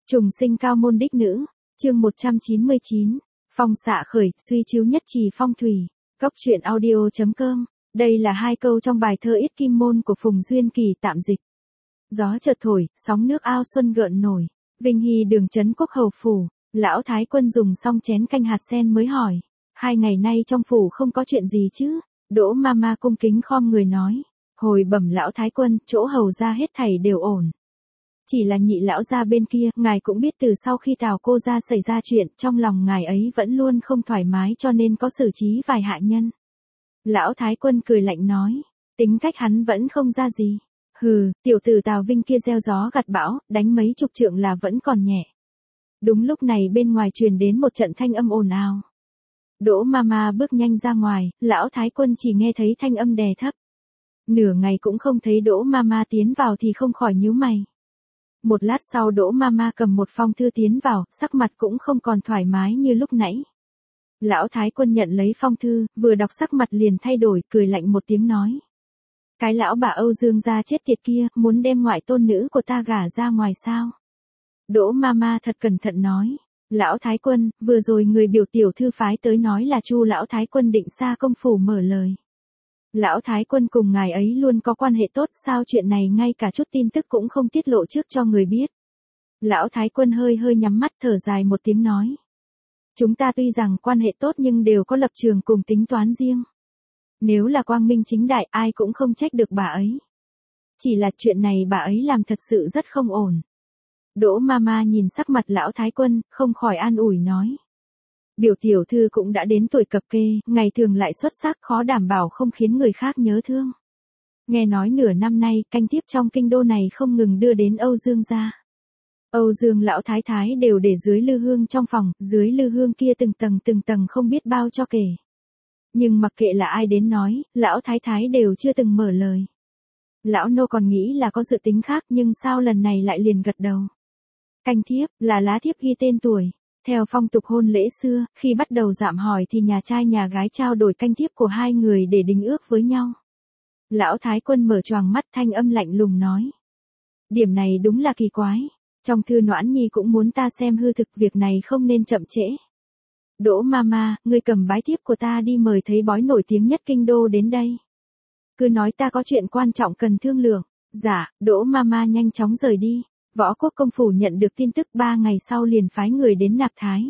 Trùng sinh cao môn đích nữ, chương 199, phong xạ khởi, suy chiếu nhất trì phong thủy, Cốc truyện audio.com, đây là hai câu trong bài thơ Ít Kim Môn của Phùng Duyên Kỳ tạm dịch. Gió chợt thổi, sóng nước ao xuân gợn nổi, Vinh Hy đường trấn quốc hầu phủ, lão thái quân dùng xong chén canh hạt sen mới hỏi, 2 ngày nay trong phủ không có chuyện gì chứ? Đỗ Mama cung kính khom người nói, hồi bẩm lão thái quân, chỗ hầu ra hết thảy đều ổn. Chỉ là Nhị lão gia bên kia, ngài cũng biết từ sau khi Tào cô gia xảy ra chuyện, trong lòng ngài ấy vẫn luôn không thoải mái cho nên có xử trí vài hạ nhân. Lão thái quân cười lạnh nói, tính cách hắn vẫn không ra gì. Hừ, tiểu tử Tào Vinh kia gieo gió gặt bão, đánh mấy chục trượng là vẫn còn nhẹ. Đúng lúc này bên ngoài truyền đến một trận thanh âm ồn ào. Đỗ Mama bước nhanh ra ngoài, lão thái quân chỉ nghe thấy thanh âm đè thấp. Nửa ngày cũng không thấy Đỗ Mama tiến vào thì không khỏi nhíu mày. Một lát sau Đỗ Mama cầm một phong thư tiến vào, sắc mặt cũng không còn thoải mái như lúc nãy. Lão thái quân nhận lấy phong thư, vừa đọc sắc mặt liền thay đổi, cười lạnh một tiếng nói. Cái lão bà Âu Dương gia chết tiệt kia, muốn đem ngoại tôn nữ của ta gả ra ngoài sao? Đỗ Mama thật cẩn thận nói. Lão thái quân, vừa rồi người biểu tiểu thư phái tới nói là Chu lão thái quân định xa công phủ mở lời. Lão thái quân cùng ngài ấy luôn có quan hệ tốt, sao chuyện này ngay cả chút tin tức cũng không tiết lộ trước cho người biết. Lão thái quân hơi nhắm mắt thở dài một tiếng nói. Chúng ta tuy rằng quan hệ tốt nhưng đều có lập trường cùng tính toán riêng. Nếu là quang minh chính đại ai cũng không trách được bà ấy. Chỉ là chuyện này bà ấy làm thật sự rất không ổn. Đỗ Mama nhìn sắc mặt lão thái quân, không khỏi an ủi nói. Biểu tiểu thư cũng đã đến tuổi cập kê, ngày thường lại xuất sắc khó đảm bảo không khiến người khác nhớ thương. Nghe nói nửa năm nay canh tiếp trong kinh đô này không ngừng đưa đến Âu Dương gia. Âu Dương lão thái thái đều để dưới lư hương trong phòng, dưới lư hương kia từng tầng không biết bao cho kể. Nhưng mặc kệ là ai đến nói, lão thái thái đều chưa từng mở lời. Lão nô còn nghĩ là có dự tính khác nhưng sao lần này lại liền gật đầu. Canh thiếp, là lá thiếp ghi tên tuổi. Theo phong tục hôn lễ xưa, khi bắt đầu dạm hỏi thì nhà trai nhà gái trao đổi canh thiếp của hai người để đính ước với nhau. Lão thái quân mở choàng mắt thanh âm lạnh lùng nói. Điểm này đúng là kỳ quái. Trong thư Noãn Nhi cũng muốn ta xem hư thực, việc này không nên chậm trễ. Đỗ Mama, ngươi cầm bái thiếp của ta đi mời thấy bói nổi tiếng nhất kinh đô đến đây. Cứ nói ta có chuyện quan trọng cần thương lượng. Dạ, Đỗ Mama nhanh chóng rời đi. Võ Quốc công phủ nhận được tin tức 3 ngày sau liền phái người đến nạp thái.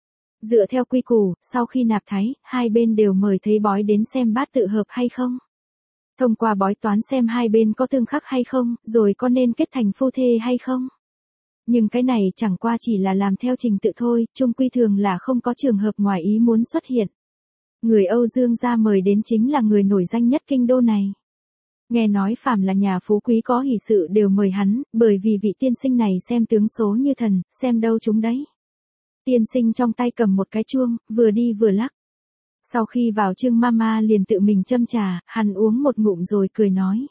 Dựa theo quy củ, sau khi nạp thái, hai bên đều mời thấy bói đến xem bát tự hợp hay không. Thông qua bói toán xem hai bên có tương khắc hay không, rồi có nên kết thành phu thê hay không. Nhưng cái này chẳng qua chỉ là làm theo trình tự thôi, chung quy thường là không có trường hợp ngoài ý muốn xuất hiện. Người Âu Dương gia mời đến chính là người nổi danh nhất kinh đô này. Nghe nói phàm là nhà phú quý có hỷ sự đều mời hắn, bởi vì vị tiên sinh này xem tướng số như thần, xem đâu chúng đấy. Tiên sinh trong tay cầm một cái chuông, vừa đi vừa lắc. Sau khi vào Trương Mama liền tự mình châm trà, hắn uống một ngụm rồi cười nói.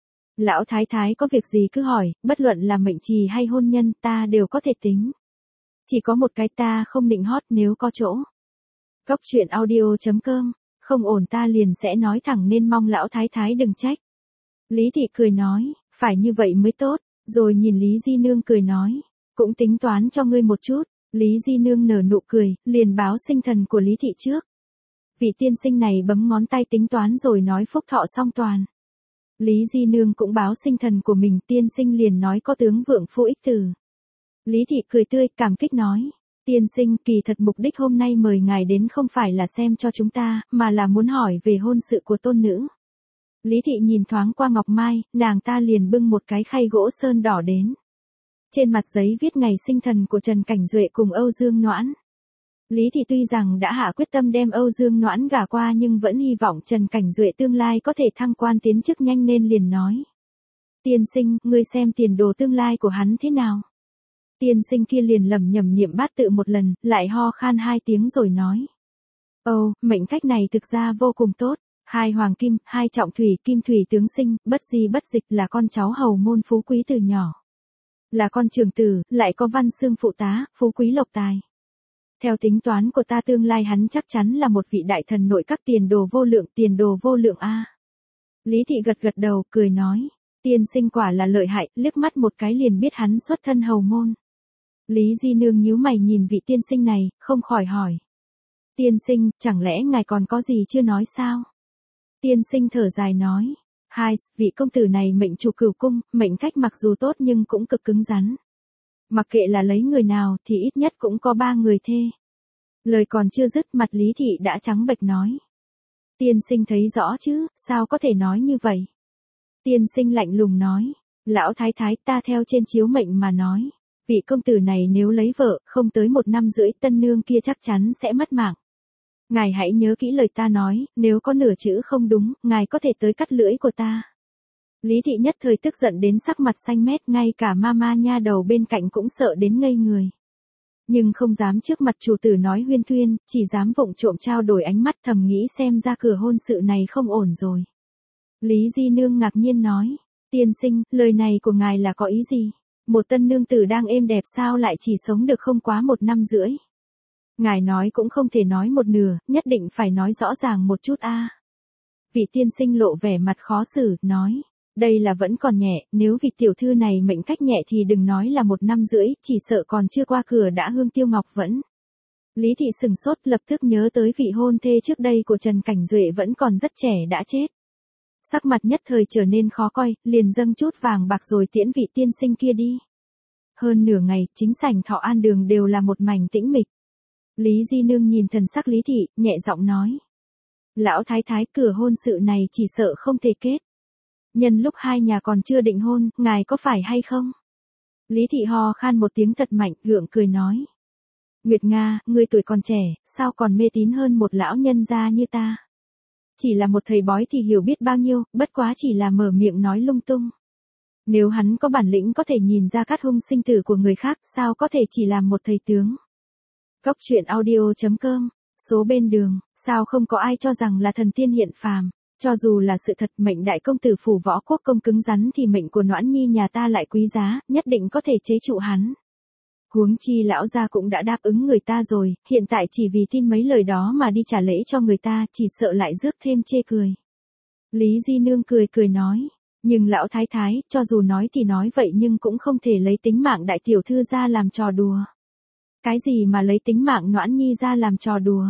Lão thái thái có việc gì cứ hỏi, bất luận là mệnh trì hay hôn nhân ta đều có thể tính. Chỉ có một cái ta không định hót nếu có chỗ. Cốc truyện audio.com, không ổn ta liền sẽ nói thẳng nên mong lão thái thái đừng trách. Lý thị cười nói, phải như vậy mới tốt, rồi nhìn Lý Di Nương cười nói, cũng tính toán cho ngươi một chút. Lý Di Nương nở nụ cười, liền báo sinh thần của Lý thị trước. Vị tiên sinh này bấm ngón tay tính toán rồi nói phúc thọ song toàn. Lý Di Nương cũng báo sinh thần của mình, tiên sinh liền nói có tướng vượng phu ích tử. Lý thị cười tươi, cảm kích nói, tiên sinh kỳ thật mục đích hôm nay mời ngài đến không phải là xem cho chúng ta, mà là muốn hỏi về hôn sự của tôn nữ. Lý thị nhìn thoáng qua Ngọc Mai, nàng ta liền bưng một cái khay gỗ sơn đỏ đến. Trên mặt giấy viết ngày sinh thần của Trần Cảnh Duệ cùng Âu Dương Noãn. Lý thị tuy rằng đã hạ quyết tâm đem Âu Dương Noãn gả qua nhưng vẫn hy vọng Trần Cảnh Duệ tương lai có thể thăng quan tiến chức nhanh nên liền nói. Tiên sinh, ngươi xem tiền đồ tương lai của hắn thế nào? Tiên sinh kia liền lẩm nhẩm niệm bát tự một lần, lại ho khan 2 tiếng rồi nói. Ồ, mệnh cách này thực ra vô cùng tốt. 2 hoàng kim, 2 trọng thủy, kim thủy tướng sinh, bất di bất dịch là con cháu hầu môn phú quý từ nhỏ. Là con trưởng tử, lại có văn xương phụ tá, phú quý lộc tài. Theo tính toán của ta tương lai hắn chắc chắn là một vị đại thần nội các, tiền đồ vô lượng a. Lý thị gật đầu, cười nói, tiên sinh quả là lợi hại, liếc mắt một cái liền biết hắn xuất thân hầu môn. Lý Di Nương nhíu mày nhìn vị tiên sinh này, không khỏi hỏi. Tiên sinh, chẳng lẽ ngài còn có gì chưa nói sao? Tiên sinh thở dài nói. Hai, vị công tử này mệnh chủ Cửu cung, mệnh cách mặc dù tốt nhưng cũng cực cứng rắn. Mặc kệ là lấy người nào thì ít nhất cũng có 3 người thê. Lời còn chưa dứt mặt Lý Thị đã trắng bệch nói. Tiên sinh thấy rõ chứ, sao có thể nói như vậy? Tiên sinh lạnh lùng nói. Lão thái thái, ta theo trên chiếu mệnh mà nói. Vị công tử này nếu lấy vợ, không tới 1 năm rưỡi tân nương kia chắc chắn sẽ mất mạng. Ngài hãy nhớ kỹ lời ta nói, nếu có nửa chữ không đúng, ngài có thể tới cắt lưỡi của ta. Lý Thị nhất thời tức giận đến sắc mặt xanh mét, ngay cả mama nha đầu bên cạnh cũng sợ đến ngây người. Nhưng không dám trước mặt chủ tử nói huyên thuyên, chỉ dám vụng trộm trao đổi ánh mắt thầm nghĩ xem ra cửa hôn sự này không ổn rồi. Lý Di Nương ngạc nhiên nói, tiên sinh, lời này của ngài là có ý gì? Một tân nương tử đang êm đẹp sao lại chỉ sống được không quá 1 năm rưỡi? Ngài nói cũng không thể nói một nửa, nhất định phải nói rõ ràng một chút a. Vị tiên sinh lộ vẻ mặt khó xử, nói, đây là vẫn còn nhẹ, nếu vị tiểu thư này mệnh cách nhẹ thì đừng nói là 1 năm rưỡi, chỉ sợ còn chưa qua cửa đã hương tiêu ngọc vẫn. Lý Thị sừng sốt lập tức nhớ tới vị hôn thê trước đây của Trần Cảnh Duệ vẫn còn rất trẻ đã chết. Sắc mặt nhất thời trở nên khó coi, liền dâng chút vàng bạc rồi tiễn vị tiên sinh kia đi. Hơn nửa ngày, chính sảnh Thọ An Đường đều là một mảnh tĩnh mịch. Lý Di Nương nhìn thần sắc Lý Thị, nhẹ giọng nói. Lão thái thái, cửa hôn sự này chỉ sợ không thể kết. Nhân lúc hai nhà còn chưa định hôn, ngài có phải hay không? Lý Thị ho khan một tiếng thật mạnh, gượng cười nói. Nguyệt Nga, ngươi tuổi còn trẻ, sao còn mê tín hơn một lão nhân gia như ta? Chỉ là một thầy bói thì hiểu biết bao nhiêu, bất quá chỉ là mở miệng nói lung tung. Nếu hắn có bản lĩnh có thể nhìn ra cát hung sinh tử của người khác, sao có thể chỉ làm một thầy tướng? Góc truyện audio.com, số bên đường, sao không có ai cho rằng là thần tiên hiện phàm? Cho dù là sự thật mệnh đại công tử phủ võ quốc công cứng rắn thì mệnh của Noãn Nhi nhà ta lại quý giá, nhất định có thể chế trụ hắn. Huống chi lão gia cũng đã đáp ứng người ta rồi, hiện tại chỉ vì tin mấy lời đó mà đi trả lễ cho người ta, chỉ sợ lại rước thêm chê cười. Lý Di Nương cười cười nói, nhưng lão thái thái, cho dù nói thì nói vậy nhưng cũng không thể lấy tính mạng đại tiểu thư ra làm trò đùa. Cái gì mà lấy tính mạng Noãn Nhi ra làm trò đùa?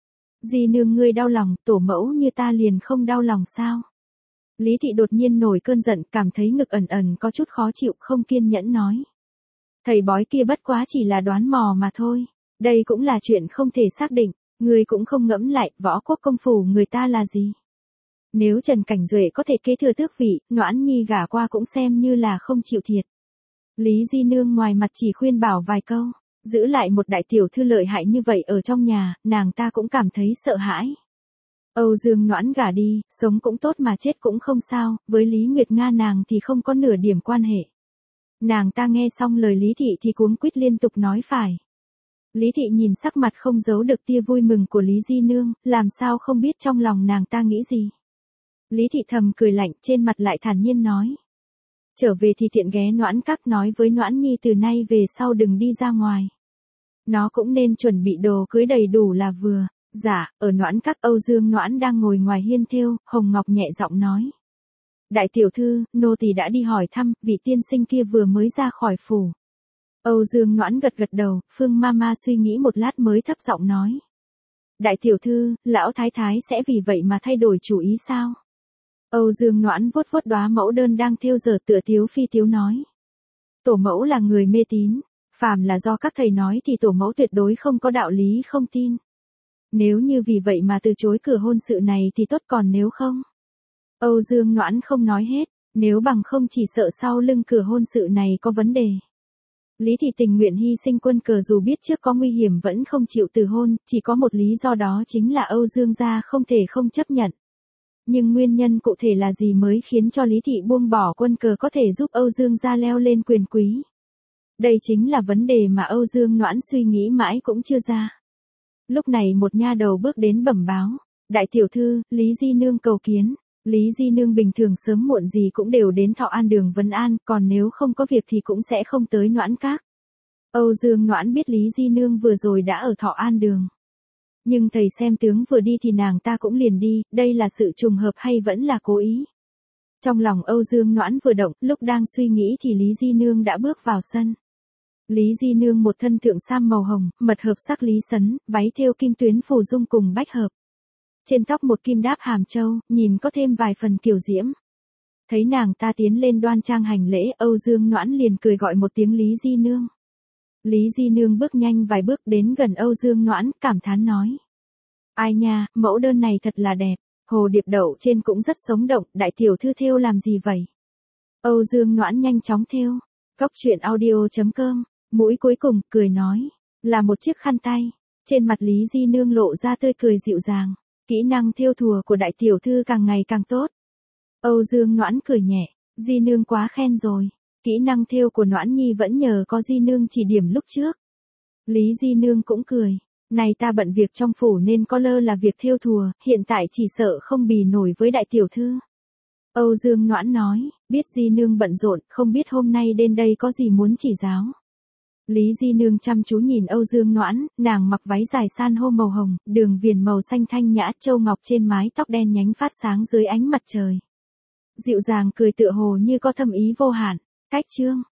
Di Nương ngươi đau lòng, tổ mẫu như ta liền không đau lòng sao? Lý Thị đột nhiên nổi cơn giận, cảm thấy ngực ẩn ẩn có chút khó chịu, không kiên nhẫn nói. Thầy bói kia bất quá chỉ là đoán mò mà thôi. Đây cũng là chuyện không thể xác định, ngươi cũng không ngẫm lại, võ quốc công phủ người ta là gì? Nếu Trần Cảnh Duệ có thể kế thừa tước vị, Noãn Nhi gả qua cũng xem như là không chịu thiệt. Lý Di Nương ngoài mặt chỉ khuyên bảo vài câu, giữ lại một đại tiểu thư lợi hại như vậy ở trong nhà, nàng ta cũng cảm thấy sợ hãi. Âu Dương Noãn gả đi, sống cũng tốt mà chết cũng không sao, với Lý Nguyệt Nga nàng thì không có nửa điểm quan hệ. Nàng ta nghe xong lời Lý Thị thì cuống quýt liên tục nói phải. Lý Thị nhìn sắc mặt không giấu được tia vui mừng của Lý Di Nương, làm sao không biết trong lòng nàng ta nghĩ gì. Lý Thị thầm cười lạnh, trên mặt lại thản nhiên nói. Trở về thì tiện ghé Noãn Các nói với Noãn Nhi từ nay về sau đừng đi ra ngoài. Nó cũng nên chuẩn bị đồ cưới đầy đủ là vừa. Dạ, ở Noãn Các Âu Dương Noãn đang ngồi ngoài hiên thêu, Hồng Ngọc nhẹ giọng nói. Đại tiểu thư, nô tỳ đã đi hỏi thăm, vị tiên sinh kia vừa mới ra khỏi phủ. Âu Dương Noãn gật gật đầu, Phương Mama suy nghĩ một lát mới thấp giọng nói. Đại tiểu thư, lão thái thái sẽ vì vậy mà thay đổi chủ ý sao? Âu Dương Noãn vuốt vuốt đóa mẫu đơn đang thêu dở tựa tiếu phi tiếu nói. Tổ mẫu là người mê tín, phàm là do các thầy nói thì tổ mẫu tuyệt đối không có đạo lý không tin. Nếu như vì vậy mà từ chối cửa hôn sự này thì tốt, còn nếu không. Âu Dương Noãn không nói hết, nếu bằng không chỉ sợ sau lưng cửa hôn sự này có vấn đề. Lý Thị tình nguyện hy sinh quân cờ dù biết trước có nguy hiểm vẫn không chịu từ hôn, chỉ có một lý do đó chính là Âu Dương gia không thể không chấp nhận. Nhưng nguyên nhân cụ thể là gì mới khiến cho Lý Thị buông bỏ quân cờ có thể giúp Âu Dương gia leo lên quyền quý? Đây chính là vấn đề mà Âu Dương Noãn suy nghĩ mãi cũng chưa ra. Lúc này một nha đầu bước đến bẩm báo. Đại tiểu thư, Lý Di Nương cầu kiến. Lý Di Nương bình thường sớm muộn gì cũng đều đến Thọ An Đường vấn an, còn nếu không có việc thì cũng sẽ không tới Noãn Các. Âu Dương Noãn biết Lý Di Nương vừa rồi đã ở Thọ An Đường. Nhưng thầy xem tướng vừa đi thì nàng ta cũng liền đi, đây là sự trùng hợp hay vẫn là cố ý? Trong lòng Âu Dương Noãn vừa động, lúc đang suy nghĩ thì Lý Di Nương đã bước vào sân. Lý Di Nương một thân thượng sam màu hồng, mật hợp sắc lý sấn, váy thêu kim tuyến phù dung cùng bách hợp. Trên tóc một kim đáp hàm châu, nhìn có thêm vài phần kiều diễm. Thấy nàng ta tiến lên đoan trang hành lễ, Âu Dương Noãn liền cười gọi một tiếng Lý Di Nương. Lý Di Nương bước nhanh vài bước đến gần Âu Dương Noãn, cảm thán nói. Ai nha, mẫu đơn này thật là đẹp, hồ điệp đậu trên cũng rất sống động, đại tiểu thư thêu làm gì vậy? Âu Dương Noãn nhanh chóng thêu. Góc truyện audio.com, mũi cuối cùng, cười nói. Là một chiếc khăn tay. Trên mặt Lý Di Nương lộ ra tươi cười dịu dàng. Kỹ năng thêu thùa của đại tiểu thư càng ngày càng tốt. Âu Dương Noãn cười nhẹ. Di Nương quá khen rồi. Kỹ năng thêu của Noãn Nhi vẫn nhờ có Di Nương chỉ điểm lúc trước. Lý Di Nương cũng cười. Này ta bận việc trong phủ nên có lơ là việc thêu thùa, hiện tại chỉ sợ không bì nổi với đại tiểu thư. Âu Dương Noãn nói, biết Di Nương bận rộn, không biết hôm nay đến đây có gì muốn chỉ giáo. Lý Di Nương chăm chú nhìn Âu Dương Noãn, nàng mặc váy dài san hô màu hồng, đường viền màu xanh thanh nhã, châu ngọc trên mái tóc đen nhánh phát sáng dưới ánh mặt trời. Dịu dàng cười tựa hồ như có thâm ý vô hạn. Cách chương